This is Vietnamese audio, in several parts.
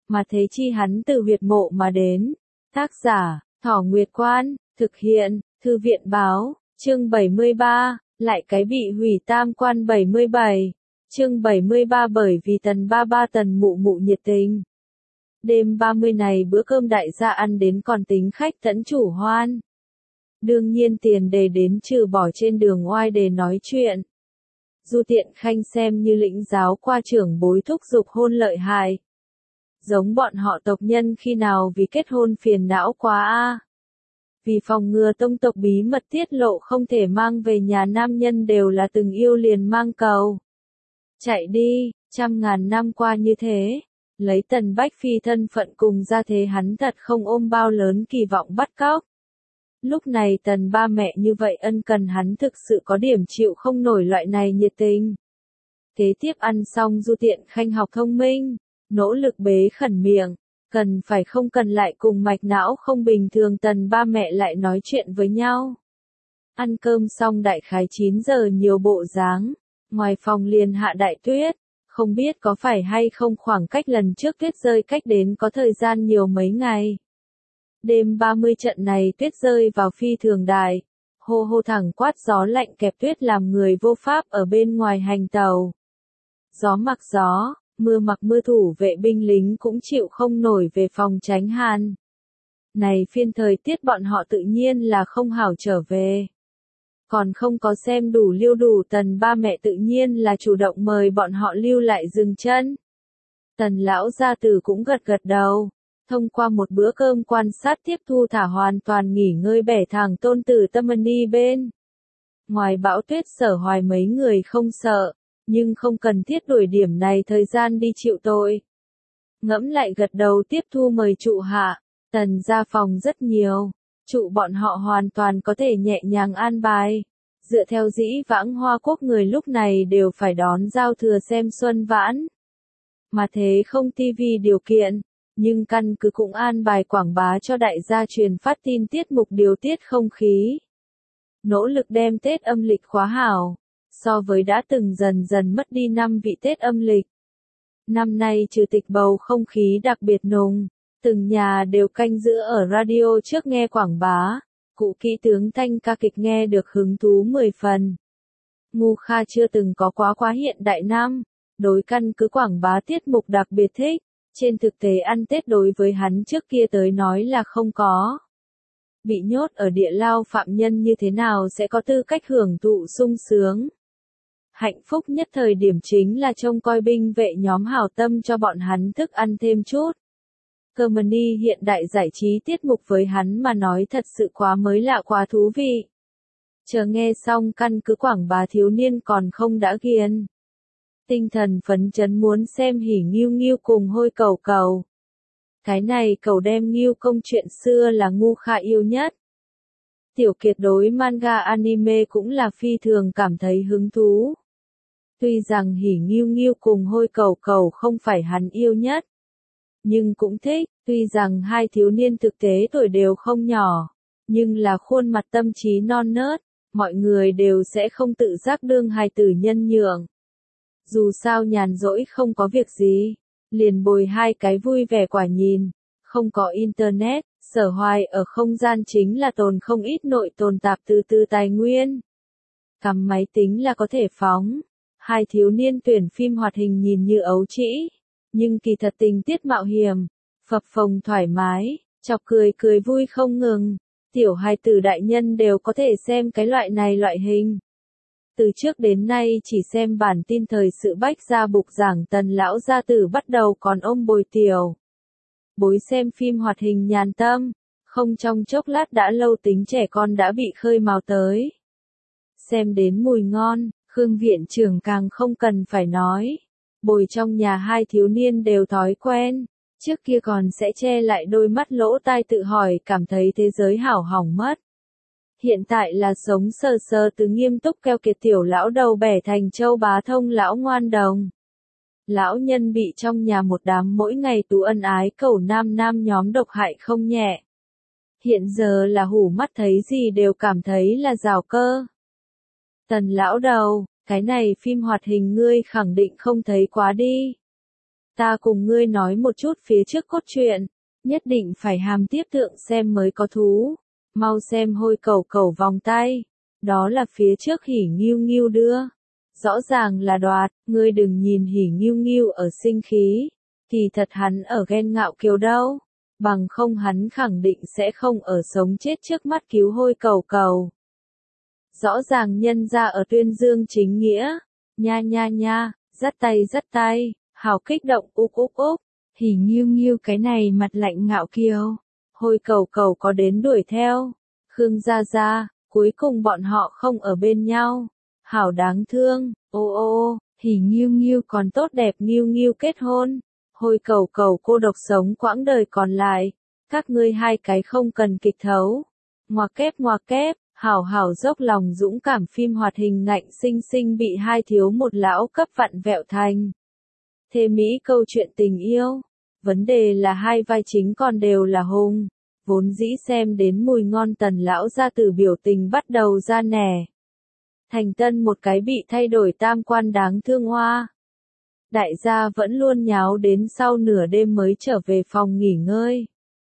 mà thế chi hắn từ huyệt mộ mà đến. Tác giả, Thỏ Nguyệt Quan, thực hiện, Thư viện Báo, chương 73, lại cái bị hủy tam quan 77, chương 73 bởi vì Tần Ba Ba Tần Mụ Mụ nhiệt tình. Đêm 30 này bữa cơm đại gia ăn đến còn tính khách tẫn chủ hoan. Đương nhiên tiền đề đến trừ bỏ trên đường oai để nói chuyện. Du Tiện Khanh xem như lĩnh giáo qua trưởng bối thúc giục hôn lợi hại. Giống bọn họ tộc nhân khi nào vì kết hôn phiền não quá a. Vì phòng ngừa tông tộc bí mật tiết lộ không thể mang về nhà nam nhân đều là từng yêu liền mang cầu. Chạy đi, trăm ngàn năm qua như thế. Lấy Tần Bách Phi thân phận cùng ra thế hắn thật không ôm bao lớn kỳ vọng bắt cóc. Lúc này Tần ba mẹ như vậy ân cần hắn thực sự có điểm chịu không nổi loại này nhiệt tình. Kế tiếp ăn xong Du Tiện Khanh học thông minh, nỗ lực bế khẩn miệng, cần phải không cần lại cùng mạch não không bình thường Tần ba mẹ lại nói chuyện với nhau. Ăn cơm xong đại khái 9 giờ nhiều bộ dáng, ngoài phòng liền hạ đại tuyết. Không biết có phải hay không khoảng cách lần trước tuyết rơi cách đến có thời gian nhiều mấy ngày. Đêm 30 trận này tuyết rơi vào phi thường đại, hô hô thẳng quát gió lạnh kẹp tuyết làm người vô pháp ở bên ngoài hành tàu. Gió mặc gió, mưa mặc mưa thủ vệ binh lính cũng chịu không nổi về phòng tránh hàn. Này phiên thời tiết bọn họ tự nhiên là không hảo trở về. Còn không có xem đủ lưu đủ Tần ba mẹ tự nhiên là chủ động mời bọn họ lưu lại dừng chân. Tần lão gia tử cũng gật gật đầu, thông qua một bữa cơm quan sát tiếp thu thả hoàn toàn nghỉ ngơi bẻ thẳng tôn tử tâm đi bên. Ngoài bão tuyết Sở Hoài mấy người không sợ, nhưng không cần thiết đuổi điểm này thời gian đi chịu tội. Ngẫm lại gật đầu tiếp thu mời trụ hạ, Tần gia phòng rất nhiều. Trụ bọn họ hoàn toàn có thể nhẹ nhàng an bài. Dựa theo dĩ vãng Hoa Quốc người lúc này đều phải đón giao thừa xem xuân vãn. Mà thế không tivi điều kiện, nhưng căn cứ cũng an bài quảng bá cho đại gia truyền phát tin tiết mục điều tiết không khí. Nỗ lực đem Tết âm lịch khóa hảo, so với đã từng dần dần mất đi năm vị Tết âm lịch. Năm nay trừ tịch bầu không khí đặc biệt nồng. Từng nhà đều canh giữ ở radio trước nghe quảng bá, cụ kỹ tướng thanh ca kịch nghe được hứng thú 10 phần. Ngu Kha chưa từng có quá hiện đại năm, đối căn cứ quảng bá tiết mục đặc biệt thích, trên thực tế ăn Tết đối với hắn trước kia tới nói là không có. Bị nhốt ở địa lao phạm nhân như thế nào sẽ có tư cách hưởng thụ sung sướng. Hạnh phúc nhất thời điểm chính là trông coi binh vệ nhóm hảo tâm cho bọn hắn thức ăn thêm chút. Comedy hiện đại giải trí tiết mục với hắn mà nói thật sự quá mới lạ quá thú vị. Chờ nghe xong căn cứ quảng bá thiếu niên còn không đã ghiền. Tinh thần phấn chấn muốn xem Hỉ Nghiêu Nghiêu cùng Hôi Cầu Cầu. Cái này cầu đem Nghiêu công chuyện xưa là Ngu Kha yêu nhất. Tiểu Kiệt đối manga anime cũng là phi thường cảm thấy hứng thú. Tuy rằng Hỉ Nghiêu Nghiêu cùng Hôi Cầu Cầu không phải hắn yêu nhất. Nhưng cũng thích, tuy rằng hai thiếu niên thực tế tuổi đều không nhỏ, nhưng là khuôn mặt tâm trí non nớt, mọi người đều sẽ không tự giác đương hài tử nhân nhượng. Dù sao nhàn rỗi không có việc gì, liền bồi hai cái vui vẻ quả nhìn, không có internet, Sở Hoài ở không gian chính là tồn không ít nội tồn tạp từ tài nguyên. Cắm máy tính là có thể phóng, hai thiếu niên tuyển phim hoạt hình nhìn như ấu trĩ. Nhưng kỳ thật tình tiết mạo hiểm, phập phồng thoải mái, chọc cười vui không ngừng, tiểu hài tử đại nhân đều có thể xem cái loại này loại hình. Từ trước đến nay chỉ xem bản tin thời sự bách gia bục giảng Tần lão gia tử bắt đầu còn ôm bồi tiểu. Bối xem phim hoạt hình nhàn tâm, không trong chốc lát đã lâu tính trẻ con đã bị khơi mào tới. Xem đến mùi ngon, Khương viện trưởng càng không cần phải nói. Bồi trong nhà hai thiếu niên đều thói quen, trước kia còn sẽ che lại đôi mắt lỗ tai tự hỏi cảm thấy thế giới hảo hỏng mất. Hiện tại là sống sờ sờ từ nghiêm túc keo kiệt tiểu lão đầu bẻ thành châu bá thông lão ngoan đồng. Lão nhân bị trong nhà một đám mỗi ngày tú ân ái cầu nam nhóm độc hại không nhẹ. Hiện giờ là hủ mắt thấy gì đều cảm thấy là rào cơ. Tần lão đầu, cái này phim hoạt hình ngươi khẳng định không thấy quá đi. Ta cùng ngươi nói một chút phía trước cốt truyện, nhất định phải hàm tiếp tượng xem mới có thú. Mau xem hôi cầu cầu vòng tay, đó là phía trước Hỉ Nghiêu Nghiêu đưa. Rõ ràng là đoạt, ngươi đừng nhìn Hỉ Nghiêu Nghiêu ở sinh khí, kỳ thật hắn ở ghen ngạo kiều đâu, bằng không hắn khẳng định sẽ không ở sống chết trước mắt cứu hôi cầu cầu. Rõ ràng nhân ra ở tuyên dương chính nghĩa, nha nha nha, dắt tay, hào kích động úp úp úp, Hỉ Nghiêu Nghiêu cái này mặt lạnh ngạo kiều, hôi cầu cầu có đến đuổi theo, Khương Gia Gia, cuối cùng bọn họ không ở bên nhau, hảo đáng thương, ô, Hỉ Nghiêu Nghiêu còn tốt đẹp Nghiêu Nghiêu kết hôn, hôi cầu cầu cô độc sống quãng đời còn lại, các ngươi hai cái không cần kịch thấu, ngoặc kép. Hảo hảo dốc lòng dũng cảm phim hoạt hình ngạnh sinh sinh bị hai thiếu một lão cấp vặn vẹo thành. Thê mỹ câu chuyện tình yêu. Vấn đề là hai vai chính còn đều là hùng. Vốn dĩ xem đến mùi ngon tần lão gia tử biểu tình bắt đầu ra nẻ. Thành tân một cái bị thay đổi tam quan đáng thương hoa. Đại gia vẫn luôn nháo đến sau nửa đêm mới trở về phòng nghỉ ngơi.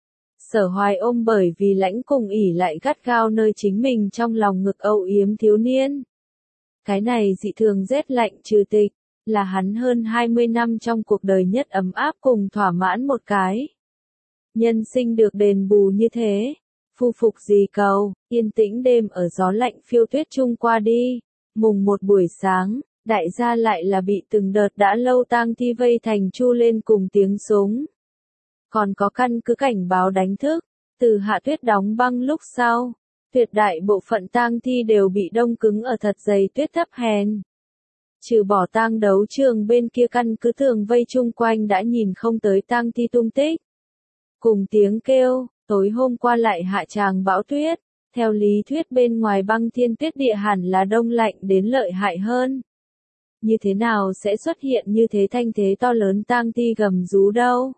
Sở Hoài ôm bởi vì lãnh cùng ỉ lại gắt gao nơi chính mình trong lòng ngực âu yếm thiếu niên. Cái này dị thường rét lạnh trừ tịch, là hắn hơn 20 năm trong cuộc đời nhất ấm áp cùng thỏa mãn một cái. Nhân sinh được đền bù như thế, phu phục gì cầu, yên tĩnh đêm ở gió lạnh phiêu tuyết chung qua đi, mùng một buổi sáng, đại gia lại là bị từng đợt đã lâu tang thi vây thành chu lên cùng tiếng súng. Còn có căn cứ cảnh báo đánh thức, từ hạ tuyết đóng băng lúc sau, tuyệt đại bộ phận tang thi đều bị đông cứng ở thật dày tuyết thấp hèn. Trừ bỏ tang đấu trường bên kia căn cứ tường vây chung quanh đã nhìn không tới tang thi tung tích. Cùng tiếng kêu, tối hôm qua lại hạ tràng bão tuyết, theo lý thuyết bên ngoài băng thiên tuyết địa hẳn là đông lạnh đến lợi hại hơn. Như thế nào sẽ xuất hiện như thế thanh thế to lớn tang thi gầm rú đâu?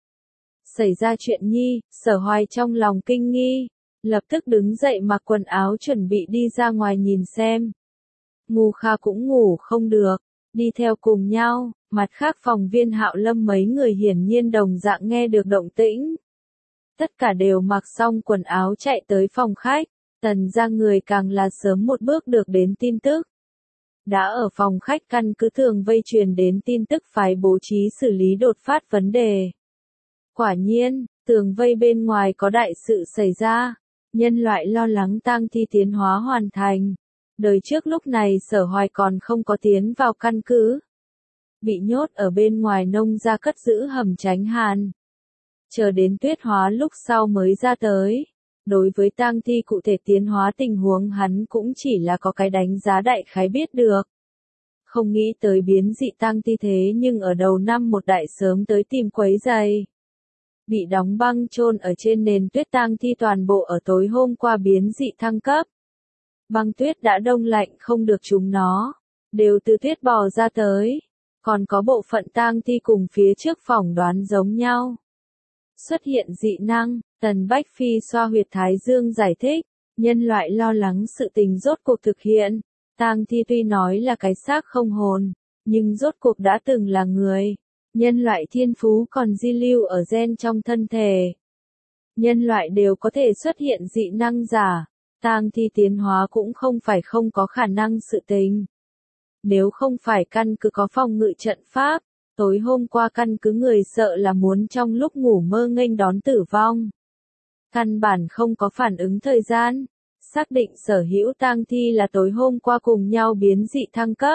Xảy ra chuyện nhi, Sở Hoài trong lòng kinh nghi, lập tức đứng dậy mặc quần áo chuẩn bị đi ra ngoài nhìn xem. Ngu Kha cũng ngủ không được, đi theo cùng nhau, mặt khác phòng viên Hạo Lâm mấy người hiển nhiên đồng dạng nghe được động tĩnh. Tất cả đều mặc xong quần áo chạy tới phòng khách, Tần gia người càng là sớm một bước được đến tin tức. Đã ở phòng khách căn cứ thường vây truyền đến tin tức phải bố trí xử lý đột phát vấn đề. Quả nhiên, tường vây bên ngoài có đại sự xảy ra, nhân loại lo lắng tang thi tiến hóa hoàn thành. Đời trước lúc này Sở Hoài còn không có tiến vào căn cứ. Bị nhốt ở bên ngoài nông gia cất giữ hầm tránh hàn. Chờ đến tuyết hóa lúc sau mới ra tới. Đối với tang thi cụ thể tiến hóa tình huống hắn cũng chỉ là có cái đánh giá đại khái biết được. Không nghĩ tới biến dị tang thi thế nhưng ở đầu năm một đại sớm tới tìm quấy giày. Bị đóng băng chôn ở trên nền tuyết tang thi toàn bộ ở tối hôm qua biến dị thăng cấp. Băng tuyết đã đông lạnh không được chúng nó, đều từ tuyết bò ra tới. Còn có bộ phận tang thi cùng phía trước phỏng đoán giống nhau. Xuất hiện dị năng, Tần Bách Phi xoa huyệt thái dương giải thích, nhân loại lo lắng sự tình rốt cuộc thực hiện. Tang thi tuy nói là cái xác không hồn, nhưng rốt cuộc đã từng là người. Nhân loại thiên phú còn di lưu ở gen trong thân thể. Nhân loại đều có thể xuất hiện dị năng giả, tang thi tiến hóa cũng không phải không có khả năng sự tình. Nếu không phải căn cứ có phòng ngự trận pháp, tối hôm qua căn cứ người sợ là muốn trong lúc ngủ mơ nghênh đón tử vong. Căn bản không có phản ứng thời gian, xác định sở hữu tang thi là tối hôm qua cùng nhau biến dị thăng cấp.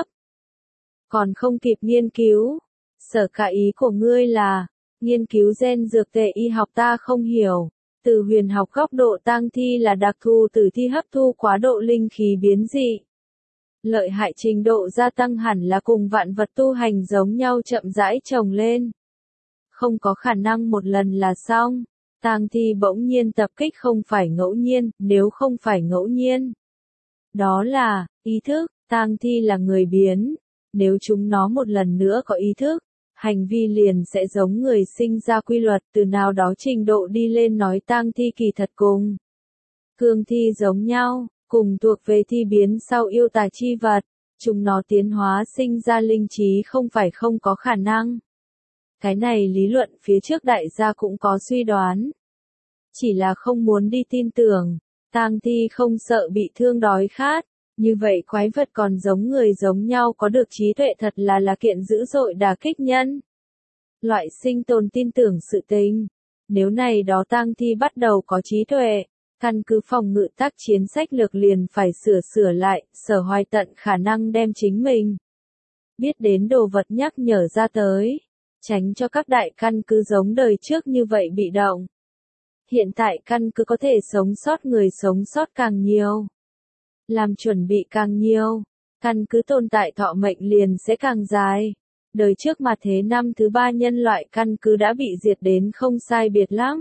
Còn không kịp nghiên cứu. Sở cả ý của ngươi là, nghiên cứu gen dược tề y học ta không hiểu, từ huyền học góc độ tang thi là đặc thù tử thi hấp thu quá độ linh khí biến dị. Lợi hại trình độ gia tăng hẳn là cùng vạn vật tu hành giống nhau chậm rãi trồng lên. Không có khả năng một lần là xong, tang thi bỗng nhiên tập kích không phải ngẫu nhiên, nếu không phải ngẫu nhiên. Đó là, ý thức, tang thi là người biến, nếu chúng nó một lần nữa có ý thức. Hành vi liền sẽ giống người sinh ra quy luật từ nào đó trình độ đi lên nói tang thi kỳ thật cùng. Cương thi giống nhau, cùng thuộc về thi biến sau yêu tà chi vật, chúng nó tiến hóa sinh ra linh trí không phải không có khả năng. Cái này lý luận phía trước đại gia cũng có suy đoán. Chỉ là không muốn đi tin tưởng, tang thi không sợ bị thương đói khát, như vậy quái vật còn giống người giống nhau có được trí tuệ thật là kiện dữ dội đả kích nhân. Loại sinh tồn tin tưởng sự tình, nếu này đó tang thi bắt đầu có trí tuệ, căn cứ phòng ngự tác chiến sách lược liền phải sửa lại, Sở Hoài tận khả năng đem chính mình biết đến đồ vật nhắc nhở ra tới, tránh cho các đại căn cứ giống đời trước như vậy bị động. Hiện tại căn cứ có thể sống sót người sống sót càng nhiều, làm chuẩn bị càng nhiều, căn cứ tồn tại thọ mệnh liền sẽ càng dài. Đời trước mà thế năm thứ 3 nhân loại căn cứ đã bị diệt đến không sai biệt lắm.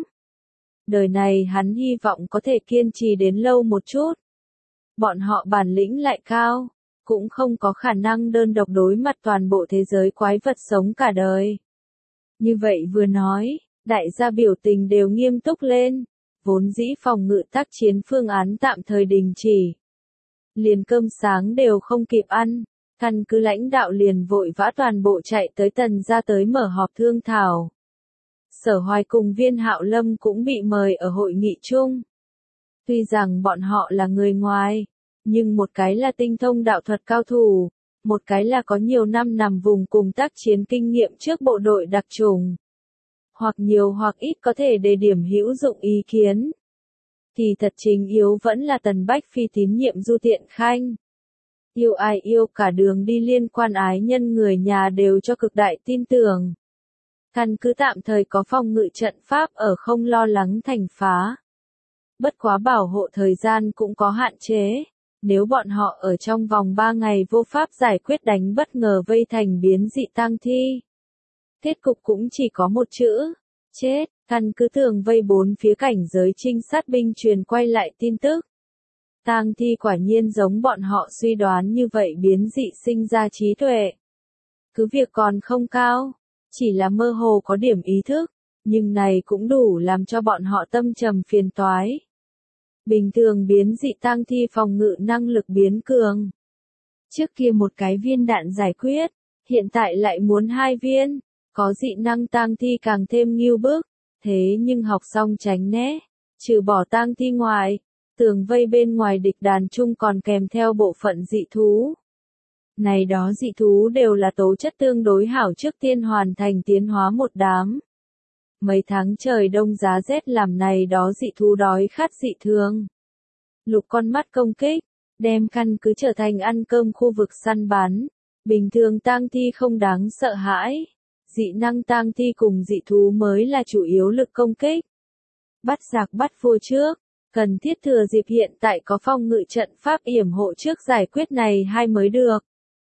Đời này hắn hy vọng có thể kiên trì đến lâu một chút. Bọn họ bản lĩnh lại cao, cũng không có khả năng đơn độc đối mặt toàn bộ thế giới quái vật sống cả đời. Như vậy vừa nói, đại gia biểu tình đều nghiêm túc lên, vốn dĩ phòng ngự tác chiến phương án tạm thời đình chỉ. Liền cơm sáng đều không kịp ăn, căn cứ lãnh đạo liền vội vã toàn bộ chạy tới Tần gia tới mở họp thương thảo. Sở Hoài cùng Viên Hạo Lâm cũng bị mời ở hội nghị chung. Tuy rằng bọn họ là người ngoài, nhưng một cái là tinh thông đạo thuật cao thủ, một cái là có nhiều năm nằm vùng cùng tác chiến kinh nghiệm trước bộ đội đặc chủng. Hoặc nhiều hoặc ít có thể đề điểm hữu dụng ý kiến. Thì thật chính yếu vẫn là Tần Bách Phi tín nhiệm Du Tiện Khanh. Yêu ai yêu cả đường đi liên quan ái nhân người nhà đều cho cực đại tin tưởng. Căn cứ tạm thời có phòng ngự trận pháp ở không lo lắng thành phá. Bất quá bảo hộ thời gian cũng có hạn chế. Nếu bọn họ ở trong vòng 3 ngày vô pháp giải quyết đánh bất ngờ vây thành biến dị tang thi. Kết cục cũng chỉ có một chữ, chết. Căn cứ tường vây bốn phía cảnh giới trinh sát binh truyền quay lại tin tức. Tang thi quả nhiên giống bọn họ suy đoán như vậy biến dị sinh ra trí tuệ. Cứ việc còn không cao, chỉ là mơ hồ có điểm ý thức, nhưng này cũng đủ làm cho bọn họ tâm trầm phiền toái. Bình thường biến dị tang thi phòng ngự năng lực biến cường. Trước kia một cái viên đạn giải quyết, hiện tại lại muốn 2 viên, có dị năng tang thi càng thêm nghiêu bức, thế nhưng học xong tránh né, trừ bỏ tang thi ngoài, tường vây bên ngoài địch đàn chung còn kèm theo bộ phận dị thú. Này đó dị thú đều là tố chất tương đối hảo trước tiên hoàn thành tiến hóa một đám. Mấy tháng trời đông giá rét làm này đó dị thú đói khát dị thường. Lục con mắt công kích, đem căn cứ trở thành ăn cơm khu vực săn bắn. Bình thường tang thi không đáng sợ hãi. Dị năng tang thi cùng dị thú mới là chủ yếu lực công kích. Bắt giặc bắt vua trước, cần thiết thừa dịp hiện tại có phòng ngự trận pháp yểm hộ trước giải quyết này 2 mới được.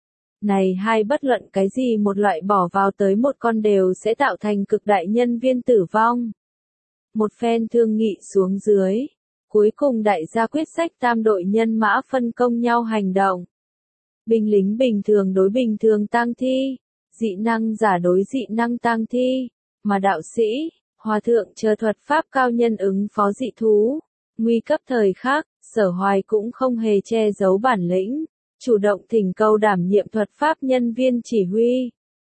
Này 2 bất luận cái gì một loại bỏ vào tới một con đều sẽ tạo thành cực đại nhân viên tử vong. Một phen thương nghị xuống dưới. Cuối cùng đại gia quyết sách tam đội nhân mã phân công nhau hành động. Binh lính bình thường đối bình thường tang thi, dị năng giả đối dị năng tang thi, mà đạo sĩ, hòa thượng chờ thuật pháp cao nhân ứng phó dị thú. Nguy cấp thời khắc, Sở Hoài cũng không hề che giấu bản lĩnh, chủ động thỉnh cầu đảm nhiệm thuật pháp nhân viên chỉ huy.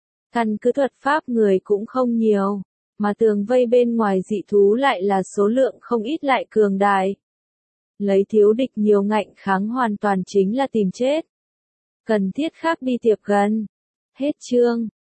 Căn cứ thuật pháp người cũng không nhiều, mà tường vây bên ngoài dị thú lại là số lượng không ít lại cường đại. Lấy thiếu địch nhiều ngạnh kháng hoàn toàn chính là tìm chết. Cần thiết khác đi tiếp gần. Hết chương.